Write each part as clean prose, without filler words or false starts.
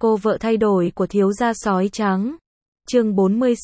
Cô vợ thay đổi của thiếu gia sói trắng. Chương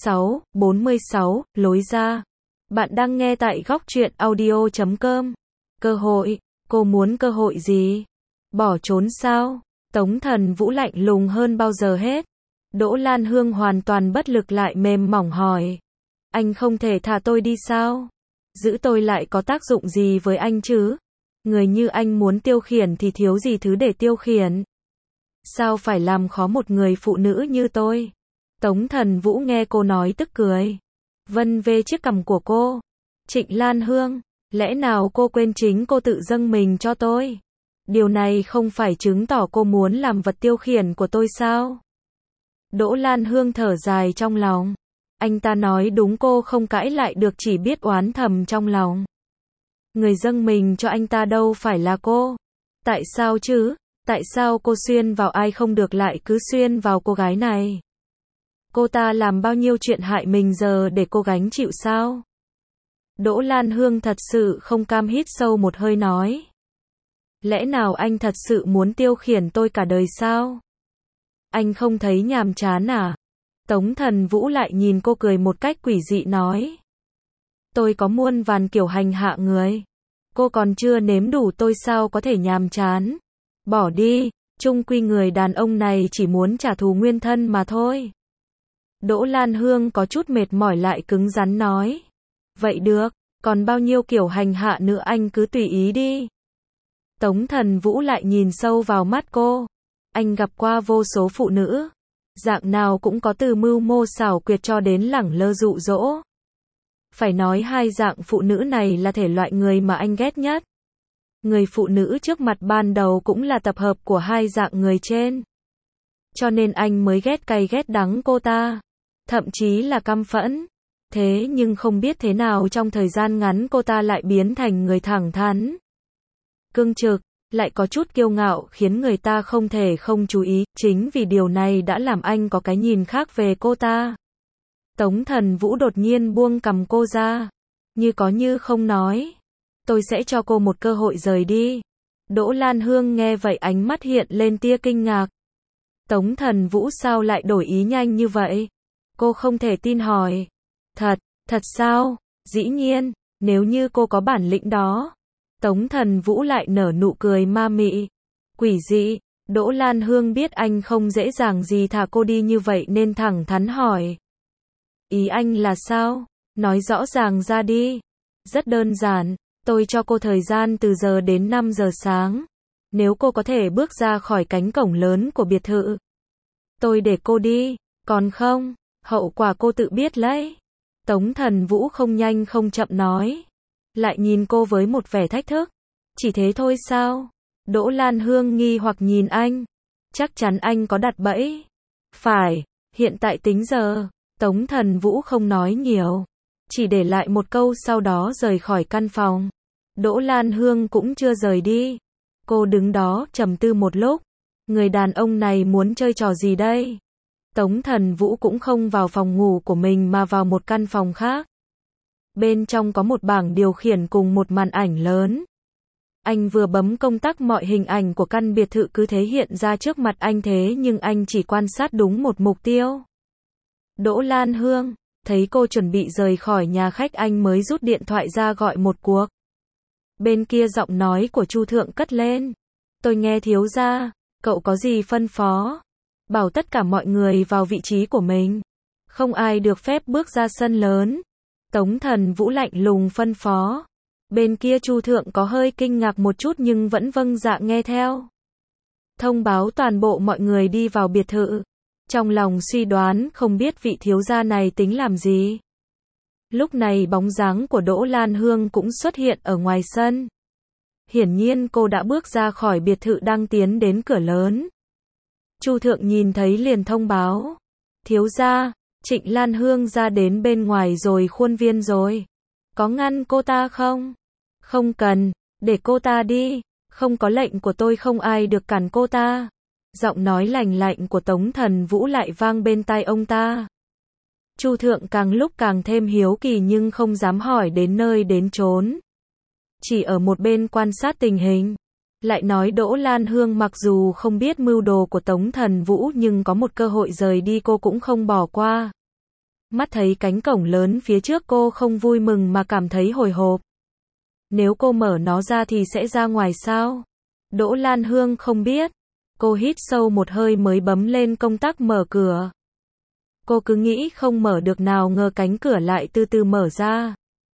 46, lối ra. Bạn đang nghe tại góc truyện audio.com. Cơ hội, cô muốn cơ hội gì? Bỏ trốn sao? Tống Thần Vũ lạnh lùng hơn bao giờ hết. Đỗ Lan Hương hoàn toàn bất lực lại mềm mỏng hỏi. Anh không thể thả tôi đi sao? Giữ tôi lại có tác dụng gì với anh chứ? Người như anh muốn tiêu khiển thì thiếu gì thứ để tiêu khiển. Sao phải làm khó một người phụ nữ như tôi? Tống Thần Vũ nghe cô nói tức cười. Vân về chiếc cằm của cô. Trịnh Lan Hương, lẽ nào cô quên chính cô tự dâng mình cho tôi? Điều này không phải chứng tỏ cô muốn làm vật tiêu khiển của tôi sao? Đỗ Lan Hương thở dài trong lòng. Anh ta nói đúng, cô không cãi lại được, chỉ biết oán thầm trong lòng. Người dâng mình cho anh ta đâu phải là cô. Tại sao chứ? Tại sao cô xuyên vào ai không được lại cứ xuyên vào cô gái này? Cô ta làm bao nhiêu chuyện hại mình giờ để cô gánh chịu sao? Đỗ Lan Hương thật sự không cam, hít sâu một hơi nói. Lẽ nào anh thật sự muốn tiêu khiển tôi cả đời sao? Anh không thấy nhàm chán à? Tống Thần Vũ lại nhìn cô cười một cách quỷ dị nói. Tôi có muôn vàn kiểu hành hạ người. Cô còn chưa nếm đủ, tôi sao có thể nhàm chán? Bỏ đi, chung quy người đàn ông này chỉ muốn trả thù nguyên thân mà thôi. Đỗ Lan Hương có chút mệt mỏi lại cứng rắn nói. Vậy được, còn bao nhiêu kiểu hành hạ nữa anh cứ tùy ý đi. Tống Thần Vũ lại nhìn sâu vào mắt cô. Anh gặp qua vô số phụ nữ. Dạng nào cũng có từ mưu mô xảo quyệt cho đến lẳng lơ dụ dỗ. Phải nói hai dạng phụ nữ này là thể loại người mà anh ghét nhất. Người phụ nữ trước mặt ban đầu cũng là tập hợp của hai dạng người trên. Cho nên anh mới ghét cay ghét đắng cô ta. Thậm chí là căm phẫn. Thế nhưng không biết thế nào trong thời gian ngắn cô ta lại biến thành người thẳng thắn. Cương trực, lại có chút kiêu ngạo khiến người ta không thể không chú ý. Chính vì điều này đã làm anh có cái nhìn khác về cô ta. Tống Thần Vũ đột nhiên buông cằm cô ra. Như có như không nói. Tôi sẽ cho cô một cơ hội rời đi. Đỗ Lan Hương nghe vậy ánh mắt hiện lên tia kinh ngạc. Tống Thần Vũ sao lại đổi ý nhanh như vậy? Cô không thể tin hỏi. Thật sao? Dĩ nhiên, nếu như cô có bản lĩnh đó. Tống Thần Vũ lại nở nụ cười ma mị. Quỷ dị, Đỗ Lan Hương biết anh không dễ dàng gì thả cô đi như vậy nên thẳng thắn hỏi. Ý anh là sao? Nói rõ ràng ra đi. Rất đơn giản, tôi cho cô thời gian từ giờ đến 5 giờ sáng. Nếu cô có thể bước ra khỏi cánh cổng lớn của biệt thự, tôi để cô đi, còn không, hậu quả cô tự biết lấy. Tống Thần Vũ không nhanh không chậm nói. Lại nhìn cô với một vẻ thách thức. Chỉ thế thôi sao? Đỗ Lan Hương nghi hoặc nhìn anh. Chắc chắn anh có đặt bẫy. Phải, hiện tại tính giờ. Tống Thần Vũ không nói nhiều. Chỉ để lại một câu sau đó rời khỏi căn phòng. Đỗ Lan Hương cũng chưa rời đi. Cô đứng đó trầm tư một lúc. Người đàn ông này muốn chơi trò gì đây? Tống Thần Vũ cũng không vào phòng ngủ của mình mà vào một căn phòng khác. Bên trong có một bảng điều khiển cùng một màn ảnh lớn. Anh vừa bấm công tắc mọi hình ảnh của căn biệt thự cứ thế hiện ra trước mặt anh, thế nhưng anh chỉ quan sát đúng một mục tiêu. Đỗ Lan Hương, thấy cô chuẩn bị rời khỏi nhà khách anh mới rút điện thoại ra gọi một cuộc. Bên kia giọng nói của Chu Thượng cất lên. Tôi nghe thiếu gia, cậu có gì phân phó? Bảo tất cả mọi người vào vị trí của mình. Không ai được phép bước ra sân lớn. Tống Thần Vũ lạnh lùng phân phó. Bên kia Chu Thượng có hơi kinh ngạc một chút nhưng vẫn vâng dạ nghe theo. Thông báo toàn bộ mọi người đi vào biệt thự. Trong lòng suy đoán không biết vị thiếu gia này tính làm gì. Lúc này bóng dáng của Đỗ Lan Hương cũng xuất hiện ở ngoài sân. Hiển nhiên cô đã bước ra khỏi biệt thự đang tiến đến cửa lớn. Chu Thượng nhìn thấy liền thông báo. Thiếu gia, Trịnh Lan Hương ra đến bên ngoài rồi, khuôn viên rồi. Có ngăn cô ta không? Không cần, để cô ta đi. Không có lệnh của tôi không ai được cản cô ta. Giọng nói lành lạnh của Tống Thần Vũ lại vang bên tai ông ta. Chu Thượng càng lúc càng thêm hiếu kỳ nhưng không dám hỏi đến nơi đến chốn. Chỉ ở một bên quan sát tình hình. Lại nói Đỗ Lan Hương mặc dù không biết mưu đồ của Tống Thần Vũ nhưng có một cơ hội rời đi cô cũng không bỏ qua. Mắt thấy cánh cổng lớn phía trước cô không vui mừng mà cảm thấy hồi hộp. Nếu cô mở nó ra thì sẽ ra ngoài sao? Đỗ Lan Hương không biết. Cô hít sâu một hơi mới bấm lên công tắc mở cửa. Cô cứ nghĩ không mở được nào ngờ cánh cửa lại từ từ mở ra.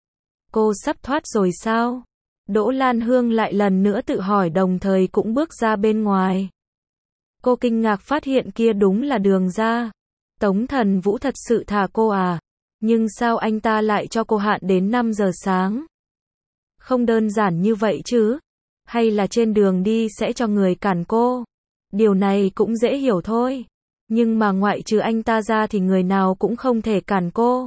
Cô sắp thoát rồi sao? Đỗ Lan Hương lại lần nữa tự hỏi đồng thời cũng bước ra bên ngoài. Cô kinh ngạc phát hiện kia đúng là đường ra. Tống Thần Vũ thật sự thả cô à? Nhưng sao anh ta lại cho cô hạn đến 5 giờ sáng? Không đơn giản như vậy chứ? Hay là trên đường đi sẽ cho người cản cô? Điều này cũng dễ hiểu thôi. Nhưng mà ngoại trừ anh ta ra thì người nào cũng không thể cản cô.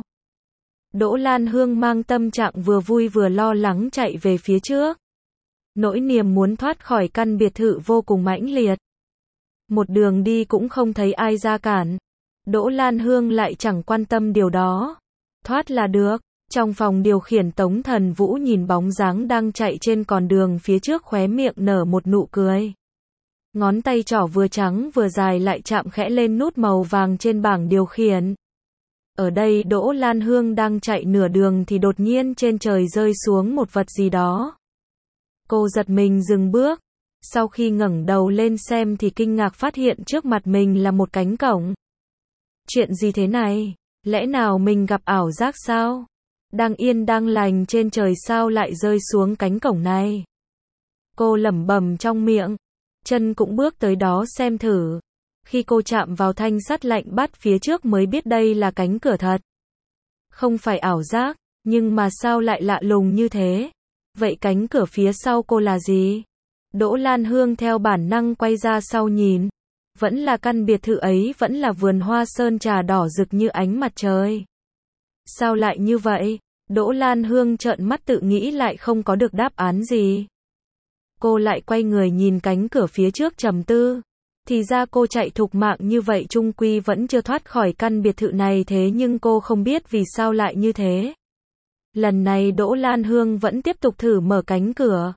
Đỗ Lan Hương mang tâm trạng vừa vui vừa lo lắng chạy về phía trước. Nỗi niềm muốn thoát khỏi căn biệt thự vô cùng mãnh liệt. Một đường đi cũng không thấy ai ra cản. Đỗ Lan Hương lại chẳng quan tâm điều đó. Thoát là được. Trong phòng điều khiển Tống Thần Vũ nhìn bóng dáng đang chạy trên con đường phía trước khóe miệng nở một nụ cười. Ngón tay trỏ vừa trắng vừa dài lại chạm khẽ lên nút màu vàng trên bảng điều khiển. Ở đây Đỗ Lan Hương đang chạy nửa đường thì đột nhiên trên trời rơi xuống một vật gì đó. Cô giật mình dừng bước. Sau khi ngẩng đầu lên xem thì kinh ngạc phát hiện trước mặt mình là một cánh cổng. Chuyện gì thế này? Lẽ nào mình gặp ảo giác sao? Đang yên đang lành trên trời sao lại rơi xuống cánh cổng này? Cô lẩm bẩm trong miệng. Chân cũng bước tới đó xem thử. Khi cô chạm vào thanh sắt lạnh bắt phía trước mới biết đây là cánh cửa thật. Không phải ảo giác, nhưng mà sao lại lạ lùng như thế? Vậy cánh cửa phía sau cô là gì? Đỗ Lan Hương theo bản năng quay ra sau nhìn. Vẫn là căn biệt thự ấy, vẫn là vườn hoa sơn trà đỏ rực như ánh mặt trời. Sao lại như vậy? Đỗ Lan Hương trợn mắt tự nghĩ lại không có được đáp án gì. Cô lại quay người nhìn cánh cửa phía trước trầm tư. Thì ra cô chạy thục mạng như vậy chung quy vẫn chưa thoát khỏi căn biệt thự này thế nhưng cô không biết vì sao lại như thế. Lần này Đỗ Lan Hương vẫn tiếp tục thử mở cánh cửa.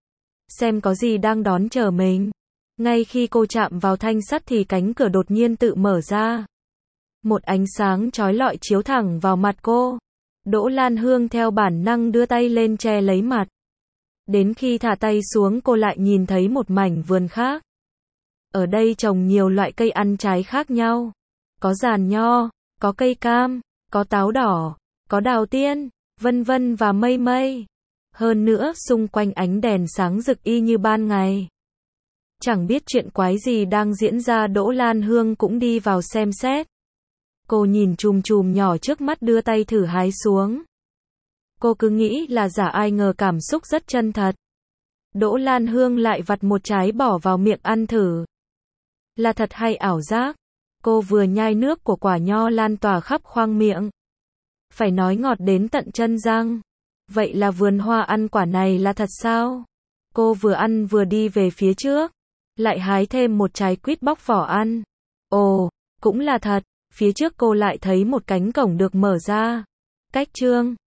Xem có gì đang đón chờ mình. Ngay khi cô chạm vào thanh sắt thì cánh cửa đột nhiên tự mở ra. Một ánh sáng chói lọi chiếu thẳng vào mặt cô. Đỗ Lan Hương theo bản năng đưa tay lên che lấy mặt. Đến khi thả tay xuống cô lại nhìn thấy một mảnh vườn khác. Ở đây trồng nhiều loại cây ăn trái khác nhau. Có giàn nho, có cây cam, có táo đỏ, có đào tiên, vân vân và mây mây. Hơn nữa xung quanh ánh đèn sáng rực y như ban ngày. Chẳng biết chuyện quái gì đang diễn ra Đỗ Lan Hương cũng đi vào xem xét. Cô nhìn chùm chùm nhỏ trước mắt đưa tay thử hái xuống. Cô cứ nghĩ là giả ai ngờ cảm xúc rất chân thật. Đỗ Lan Hương lại vặt một trái bỏ vào miệng ăn thử. Là thật hay ảo giác? Cô vừa nhai nước của quả nho lan tỏa khắp khoang miệng. Phải nói ngọt đến tận chân răng. Vậy là vườn hoa ăn quả này là thật sao? Cô vừa ăn vừa đi về phía trước. Lại hái thêm một trái quýt bóc vỏ ăn. Ồ, cũng là thật. Phía trước cô lại thấy một cánh cổng được mở ra. Cách chương